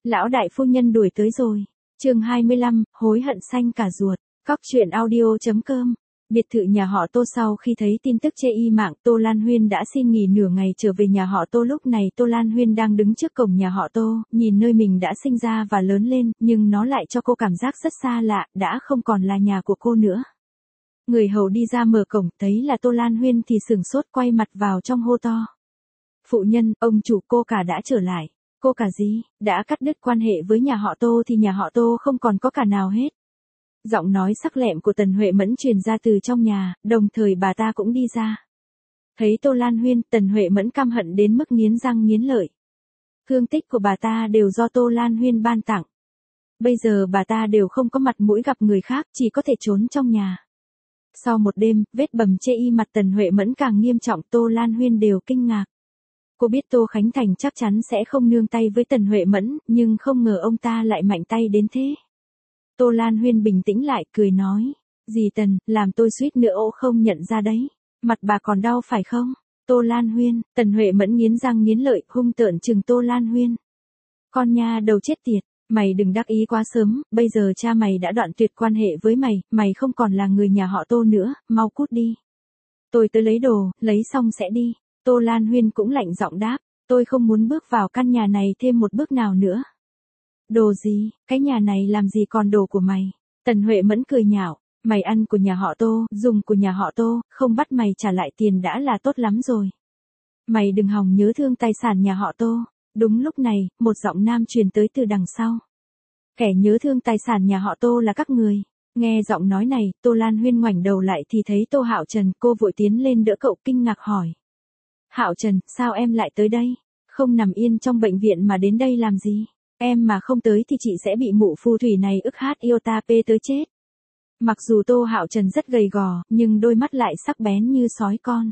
Lão đại phu nhân đuổi tới rồi. Chương 25, hối hận xanh cả ruột. Cóc truyện audio.com. Biệt thự nhà họ Tô. Sau khi thấy tin tức chê y mạng, Tô Lan Huyên đã xin nghỉ nửa ngày trở về nhà họ Tô. Lúc này Tô Lan Huyên đang đứng trước cổng nhà họ Tô, nhìn nơi mình đã sinh ra và lớn lên, nhưng nó lại cho cô cảm giác rất xa lạ, đã không còn là nhà của cô nữa. Người hầu đi ra mở cổng, thấy là Tô Lan Huyên thì sửng sốt, quay mặt vào trong hô to. Phụ nhân, ông chủ, cô cả đã trở lại. Cô cả gì? Đã cắt đứt quan hệ với nhà họ Tô thì nhà họ Tô không còn có cả nào hết. Giọng nói sắc lẹm của Tần Huệ Mẫn truyền ra từ trong nhà, đồng thời bà ta cũng đi ra. Thấy Tô Lan Huyên, Tần Huệ Mẫn căm hận đến mức nghiến răng nghiến lợi. Thương tích của bà ta đều do Tô Lan Huyên ban tặng. Bây giờ bà ta đều không có mặt mũi gặp người khác, chỉ có thể trốn trong nhà. Sau một đêm, vết bầm chê y mặt Tần Huệ Mẫn càng nghiêm trọng, Tô Lan Huyên đều kinh ngạc. Cô biết Tô Khánh Thành chắc chắn sẽ không nương tay với Tần Huệ Mẫn, nhưng không ngờ ông ta lại mạnh tay đến thế. Tô Lan Huyên bình tĩnh lại, cười nói. Dì Tần, làm tôi suýt nữa không nhận ra đấy. Mặt bà còn đau phải không? Tô Lan Huyên, Tần Huệ Mẫn nghiến răng nghiến lợi, hung tợn trừng Tô Lan Huyên. Con nha đầu chết tiệt, mày đừng đắc ý quá sớm, bây giờ cha mày đã đoạn tuyệt quan hệ với mày, mày không còn là người nhà họ Tô nữa, mau cút đi. Tôi tới lấy đồ, lấy xong sẽ đi. Tô Lan Huyên cũng lạnh giọng đáp, tôi không muốn bước vào căn nhà này thêm một bước nào nữa. Đồ gì, cái nhà này làm gì còn đồ của mày? Tần Huệ Mẫn cười nhạo, mày ăn của nhà họ Tô, dùng của nhà họ Tô, không bắt mày trả lại tiền đã là tốt lắm rồi. Mày đừng hòng nhớ thương tài sản nhà họ Tô. Đúng lúc này, một giọng nam truyền tới từ đằng sau. Kẻ nhớ thương tài sản nhà họ Tô là các người. Nghe giọng nói này, Tô Lan Huyên ngoảnh đầu lại thì thấy Tô Hạo Trần, cô vội tiến lên đỡ cậu, kinh ngạc hỏi. Hạo Trần, sao em lại tới đây? Không nằm yên trong bệnh viện mà đến đây làm gì? Em mà không tới thì chị sẽ bị mụ phù thủy này ức hát iota p tới chết. Mặc dù Tô Hạo Trần rất gầy gò, nhưng đôi mắt lại sắc bén như sói con.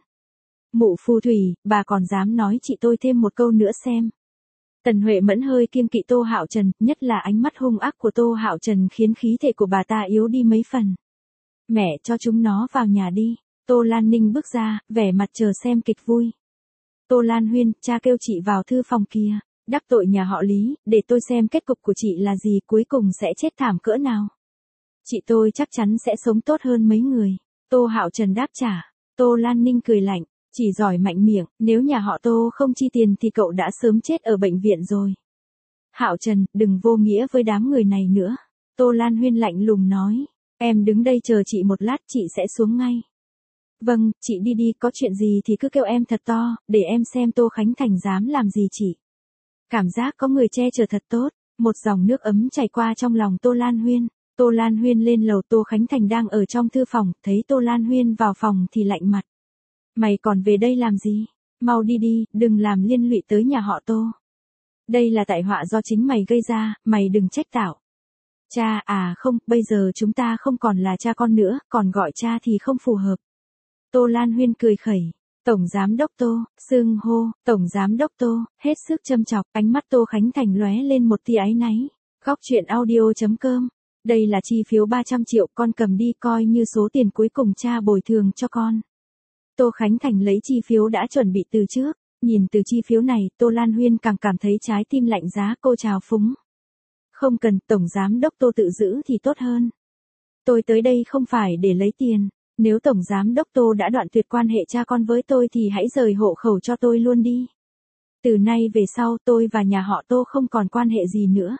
Mụ phù thủy, bà còn dám nói chị tôi thêm một câu nữa xem. Tần Huệ Mẫn hơi kiêng kỵ Tô Hạo Trần, nhất là ánh mắt hung ác của Tô Hạo Trần khiến khí thể của bà ta yếu đi mấy phần. Mẹ cho chúng nó vào nhà đi. Tô Lan Ninh bước ra, vẻ mặt chờ xem kịch vui. Tô Lan Huyên, cha kêu chị vào thư phòng kia. Đắc tội nhà họ Lý, để tôi xem kết cục của chị là gì, cuối cùng sẽ chết thảm cỡ nào. Chị tôi chắc chắn sẽ sống tốt hơn mấy người. Tô Hạo Trần đáp trả. Tô Lan Ninh cười lạnh, chỉ giỏi mạnh miệng, nếu nhà họ Tô không chi tiền thì cậu đã sớm chết ở bệnh viện rồi. Hạo Trần, đừng vô nghĩa với đám người này nữa. Tô Lan Huyên lạnh lùng nói, em đứng đây chờ chị một lát, chị sẽ xuống ngay. Vâng, chị đi đi, có chuyện gì thì cứ kêu em thật to, để em xem Tô Khánh Thành dám làm gì chị. Cảm giác có người che chở thật tốt, một dòng nước ấm chảy qua trong lòng Tô Lan Huyên. Tô Lan Huyên lên lầu, Tô Khánh Thành đang ở trong thư phòng, thấy Tô Lan Huyên vào phòng thì lạnh mặt. Mày còn về đây làm gì? Mau đi đi, đừng làm liên lụy tới nhà họ Tô. Đây là tai họa do chính mày gây ra, mày đừng trách tao. Cha à không, bây giờ chúng ta không còn là cha con nữa, còn gọi cha thì không phù hợp. Tô Lan Huyên cười khẩy. Tổng Giám Đốc Tô, xưng hô, Tổng Giám Đốc Tô, hết sức châm chọc, ánh mắt Tô Khánh Thành lóe lên một tia áy náy. Cóc truyện audio.com. Đây là chi phiếu 300 triệu, con cầm đi coi như số tiền cuối cùng cha bồi thường cho con. Tô Khánh Thành lấy chi phiếu đã chuẩn bị từ trước, nhìn từ chi phiếu này, Tô Lan Huyên càng cảm thấy trái tim lạnh giá, cô chào phúng. Không cần, Tổng Giám Đốc Tô tự giữ thì tốt hơn. Tôi tới đây không phải để lấy tiền. Nếu Tổng Giám Đốc Tô đã đoạn tuyệt quan hệ cha con với tôi thì hãy rời hộ khẩu cho tôi luôn đi. Từ nay về sau tôi và nhà họ Tô không còn quan hệ gì nữa.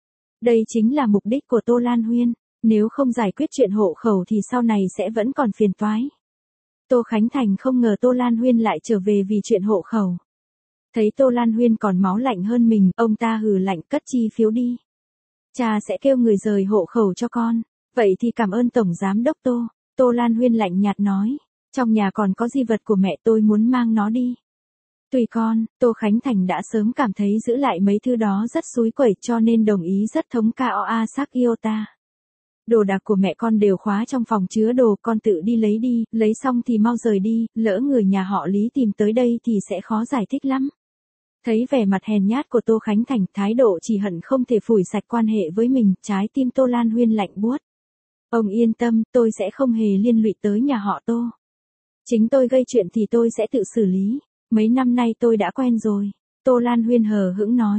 Đây chính là mục đích của Tô Lan Huyên. Nếu không giải quyết chuyện hộ khẩu thì sau này sẽ vẫn còn phiền toái. Tô Khánh Thành không ngờ Tô Lan Huyên lại trở về vì chuyện hộ khẩu. Thấy Tô Lan Huyên còn máu lạnh hơn mình, ông ta hừ lạnh, cất chi phiếu đi. Cha sẽ kêu người rời hộ khẩu cho con. Vậy thì cảm ơn Tổng Giám Đốc Tô. Tô Lan Huyên lạnh nhạt nói, trong nhà còn có di vật của mẹ tôi muốn mang nó đi. Tùy con, Tô Khánh Thành đã sớm cảm thấy giữ lại mấy thứ đó rất xúi quẩy cho nên đồng ý rất thống KOA sắc iota. Đồ đạc của mẹ con đều khóa trong phòng chứa đồ, con tự đi lấy đi, lấy xong thì mau rời đi, lỡ người nhà họ Lý tìm tới đây thì sẽ khó giải thích lắm. Thấy vẻ mặt hèn nhát của Tô Khánh Thành, thái độ chỉ hận không thể phủi sạch quan hệ với mình, trái tim Tô Lan Huyên lạnh buốt. Ông yên tâm, tôi sẽ không hề liên lụy tới nhà họ Tô. Chính tôi gây chuyện thì tôi sẽ tự xử lý. Mấy năm nay tôi đã quen rồi. Tô Lan Huyên hờ hững nói.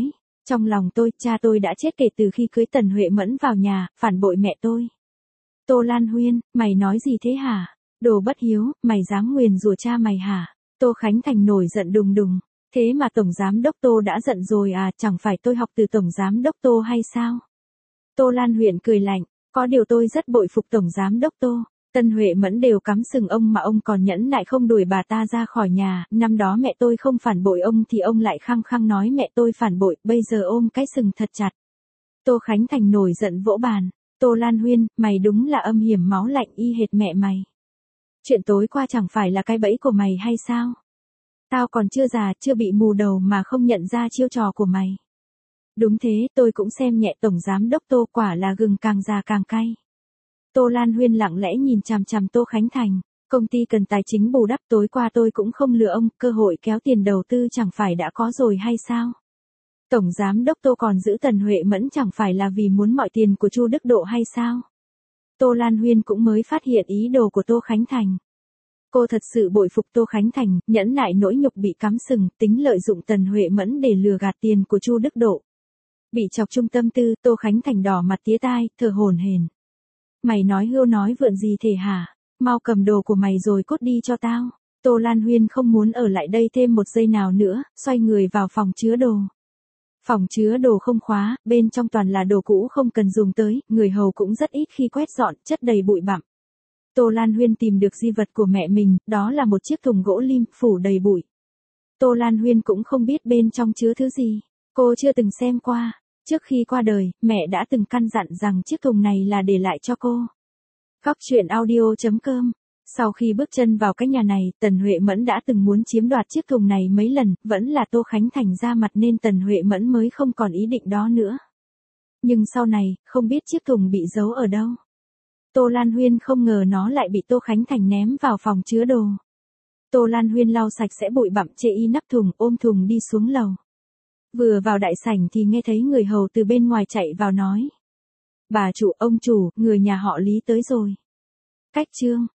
Trong lòng tôi, cha tôi đã chết kể từ khi cưới Tần Huệ Mẫn vào nhà, phản bội mẹ tôi. Tô Lan Huyên, mày nói gì thế hả? Đồ bất hiếu, mày dám nguyền rủa cha mày hả? Tô Khánh Thành nổi giận đùng đùng. Thế mà Tổng Giám Đốc Tô đã giận rồi à, chẳng phải tôi học từ Tổng Giám Đốc Tô hay sao? Tô Lan Huyên cười lạnh, có điều tôi rất bội phục Tổng Giám Đốc Tô. Tân Huệ Mẫn đều cắm sừng ông mà ông còn nhẫn nại không đuổi bà ta ra khỏi nhà, năm đó mẹ tôi không phản bội ông thì ông lại khăng khăng nói mẹ tôi phản bội, bây giờ ôm cái sừng thật chặt. Tô Khánh Thành nổi giận vỗ bàn, Tô Lan Huyên, mày đúng là âm hiểm máu lạnh y hệt mẹ mày. Chuyện tối qua chẳng phải là cái bẫy của mày hay sao? Tao còn chưa già, chưa bị mù đầu mà không nhận ra chiêu trò của mày. Đúng thế, tôi cũng xem nhẹ Tổng Giám Đốc Tô, quả là gừng càng già càng cay. Tô Lan Huyên lặng lẽ nhìn chằm chằm Tô Khánh Thành, công ty cần tài chính bù đắp, tối qua tôi cũng không lừa ông, cơ hội kéo tiền đầu tư chẳng phải đã có rồi hay sao? Tổng Giám Đốc Tô còn giữ Tần Huệ Mẫn chẳng phải là vì muốn mọi tiền của Chu Đức Độ hay sao? Tô Lan Huyên cũng mới phát hiện ý đồ của Tô Khánh Thành. Cô thật sự bội phục Tô Khánh Thành, nhẫn nại nỗi nhục bị cắm sừng, tính lợi dụng Tần Huệ Mẫn để lừa gạt tiền của Chu Đức Độ. Bị chọc trung tâm tư, Tô Khánh Thành đỏ mặt tía tai, thở hổn hển. Mày nói hưu nói vượn gì thể hả? Mau cầm đồ của mày rồi cút đi cho tao. Tô Lan Huyên không muốn ở lại đây thêm một giây nào nữa, xoay người vào phòng chứa đồ. Phòng chứa đồ không khóa, bên trong toàn là đồ cũ không cần dùng tới, người hầu cũng rất ít khi quét dọn, chất đầy bụi bặm. Tô Lan Huyên tìm được di vật của mẹ mình, đó là một chiếc thùng gỗ lim phủ đầy bụi. Tô Lan Huyên cũng không biết bên trong chứa thứ gì, cô chưa từng xem qua. Trước khi qua đời, mẹ đã từng căn dặn rằng chiếc thùng này là để lại cho cô. Góc truyện audio.com. Sau khi bước chân vào cái nhà này, Tần Huệ Mẫn đã từng muốn chiếm đoạt chiếc thùng này mấy lần, vẫn là Tô Khánh Thành ra mặt nên Tần Huệ Mẫn mới không còn ý định đó nữa. Nhưng sau này, không biết chiếc thùng bị giấu ở đâu. Tô Lan Huyên không ngờ nó lại bị Tô Khánh Thành ném vào phòng chứa đồ. Tô Lan Huyên lau sạch sẽ bụi bặm chê y nắp thùng, ôm thùng đi xuống lầu. Vừa vào đại sảnh thì nghe thấy người hầu từ bên ngoài chạy vào nói. Bà chủ, ông chủ, người nhà họ Lý tới rồi. Cách chương.